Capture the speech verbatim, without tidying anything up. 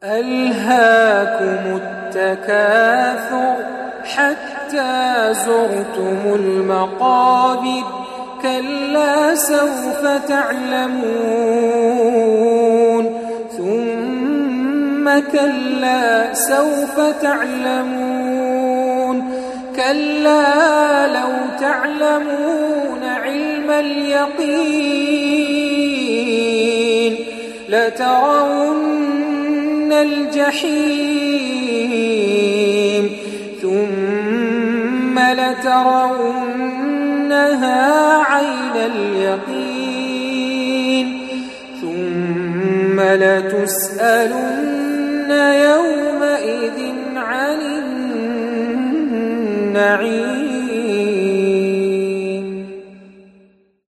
ألهاكم التكاثر حتى زرتم المقابر كلا سوف تعلمون ثم كلا سوف تعلمون كلا لو تعلمون علم اليقين لترون الجحيم ثم لترونها عين اليقين ثم لتسألن يومئذ عن النعيم.